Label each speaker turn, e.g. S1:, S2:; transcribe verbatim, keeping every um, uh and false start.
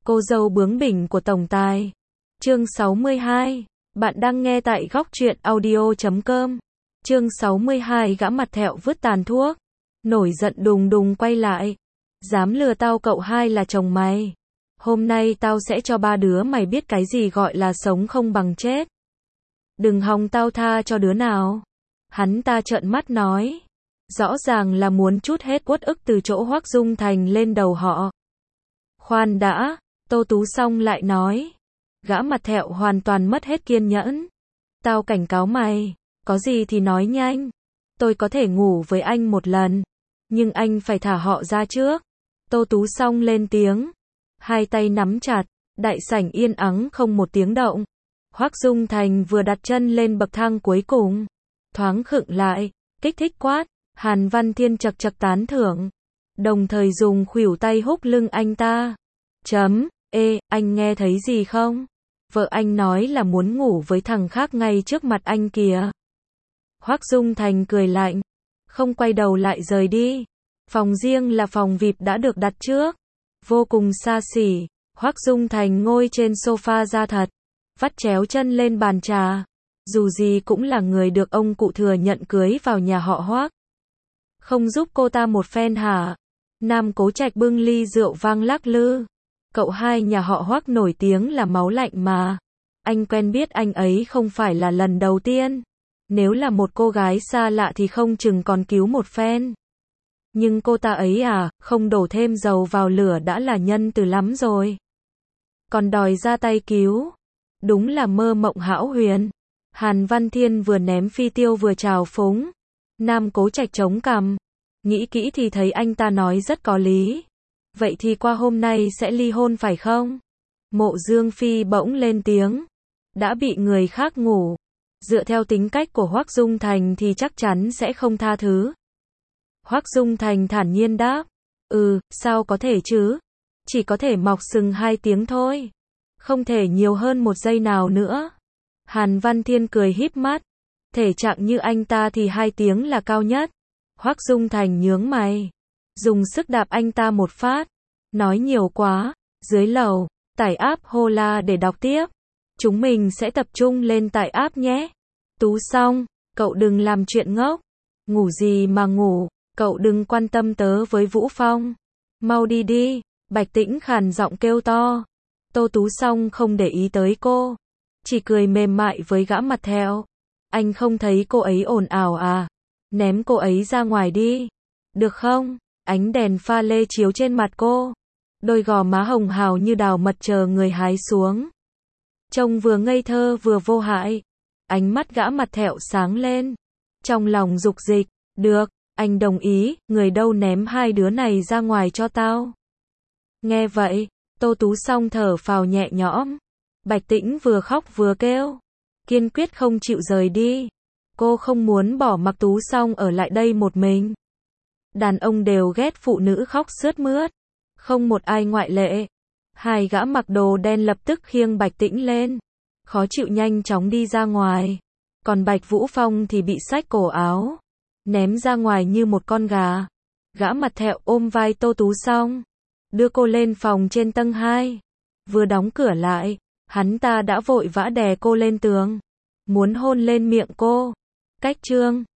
S1: Cô dâu bướng bỉnh của tổng tài. Chương sáu mươi hai. Bạn đang nghe tại góc truyện audio chấm com. Chương sáu mươi hai. Gã mặt thẹo vứt tàn thuốc. Nổi giận đùng đùng quay lại. Dám lừa tao cậu hai là chồng mày. Hôm nay tao sẽ cho ba đứa mày biết cái gì gọi là sống không bằng chết. Đừng hòng tao tha cho đứa nào. Hắn ta trợn mắt nói. Rõ ràng là muốn trút hết uất ức từ chỗ Hoắc Dung Thành lên đầu họ. Khoan đã, Tô Tú Song lại nói. Gã mặt thẹo hoàn toàn mất hết kiên nhẫn. Tao cảnh cáo mày, có gì thì nói nhanh. Tôi có thể ngủ với anh một lần, nhưng anh phải thả họ ra trước. Tô Tú Song lên tiếng. Hai tay nắm chặt, đại sảnh yên ắng không một tiếng động. Hoắc Dung Thành vừa đặt chân lên bậc thang cuối cùng, thoáng khựng lại, kích thích quát. Hàn Văn Thiên chật chật tán thưởng, đồng thời dùng khuỷu tay húc lưng anh ta. Chấm, ê, anh nghe thấy gì không? Vợ anh nói là muốn ngủ với thằng khác ngay trước mặt anh kìa. Hoắc Dung Thành cười lạnh, không quay đầu lại rời đi. Phòng riêng là phòng vi ai pi đã được đặt trước, vô cùng xa xỉ. Hoắc Dung Thành ngồi trên sofa da thật, vắt chéo chân lên bàn trà. Dù gì cũng là người được ông cụ thừa nhận cưới vào nhà họ Hoắc. Không giúp cô ta một phen hả? Nam Cố Trạch bưng ly rượu vang lắc lư. Cậu hai nhà họ Hoắc nổi tiếng là máu lạnh mà. Anh quen biết anh ấy không phải là lần đầu tiên. Nếu là một cô gái xa lạ thì không chừng còn cứu một phen. Nhưng cô ta ấy à, không đổ thêm dầu vào lửa đã là nhân từ lắm rồi. Còn đòi ra tay cứu. Đúng là mơ mộng hão huyền. Hàn Văn Thiên vừa ném phi tiêu vừa trào phúng. Nam Cố Trạch chống cằm. Nghĩ kỹ thì thấy anh ta nói rất có lý. Vậy thì qua hôm nay sẽ ly hôn phải không? Mộ Dương Phi bỗng lên tiếng. Đã bị người khác ngủ. Dựa theo tính cách của Hoắc Dung Thành thì chắc chắn sẽ không tha thứ. Hoắc Dung Thành thản nhiên đáp. Ừ, sao có thể chứ? Chỉ có thể mọc sừng hai tiếng thôi. Không thể nhiều hơn một giây nào nữa. Hàn Văn Thiên cười híp mắt. Thể trạng như anh ta thì hai tiếng là cao nhất. Hoắc Dung Thành nhướng mày, dùng sức đạp anh ta một phát. Nói nhiều quá. Dưới lầu, tải app Hola để đọc tiếp. Chúng mình sẽ tập trung lên tải app nhé. Tú Song, cậu đừng làm chuyện ngốc. Ngủ gì mà ngủ, cậu đừng quan tâm tớ với Vũ Phong. Mau đi đi, Bạch Tĩnh khàn giọng kêu to. Tô Tú Song không để ý tới cô, chỉ cười mềm mại với gã mặt thẹo. Anh không thấy cô ấy ồn ào à? Ném cô ấy ra ngoài đi. Được không? Ánh đèn pha lê chiếu trên mặt cô. Đôi gò má hồng hào như đào mật chờ người hái xuống. Trông vừa ngây thơ vừa vô hại. Ánh mắt gã mặt thẹo sáng lên. Trong lòng dục dịch. Được, anh đồng ý. Người đâu ném hai đứa này ra ngoài cho tao. Nghe vậy, Tô Tú Song thở phào nhẹ nhõm. Bạch Tĩnh vừa khóc vừa kêu. Kiên quyết không chịu rời đi. Cô không muốn bỏ mặc Tú Song ở lại đây một mình. Đàn ông đều ghét phụ nữ khóc sướt mướt. Không một ai ngoại lệ. Hai gã mặc đồ đen lập tức khiêng Bạch Tĩnh lên. Khó chịu nhanh chóng đi ra ngoài. Còn Bạch Vũ Phong thì bị xách cổ áo, ném ra ngoài như một con gà. Gã mặt thẹo ôm vai Tô Tú Song, đưa cô lên phòng trên tầng hai. Vừa đóng cửa lại, hắn ta đã vội vã đè cô lên tường, muốn hôn lên miệng cô. Cách chương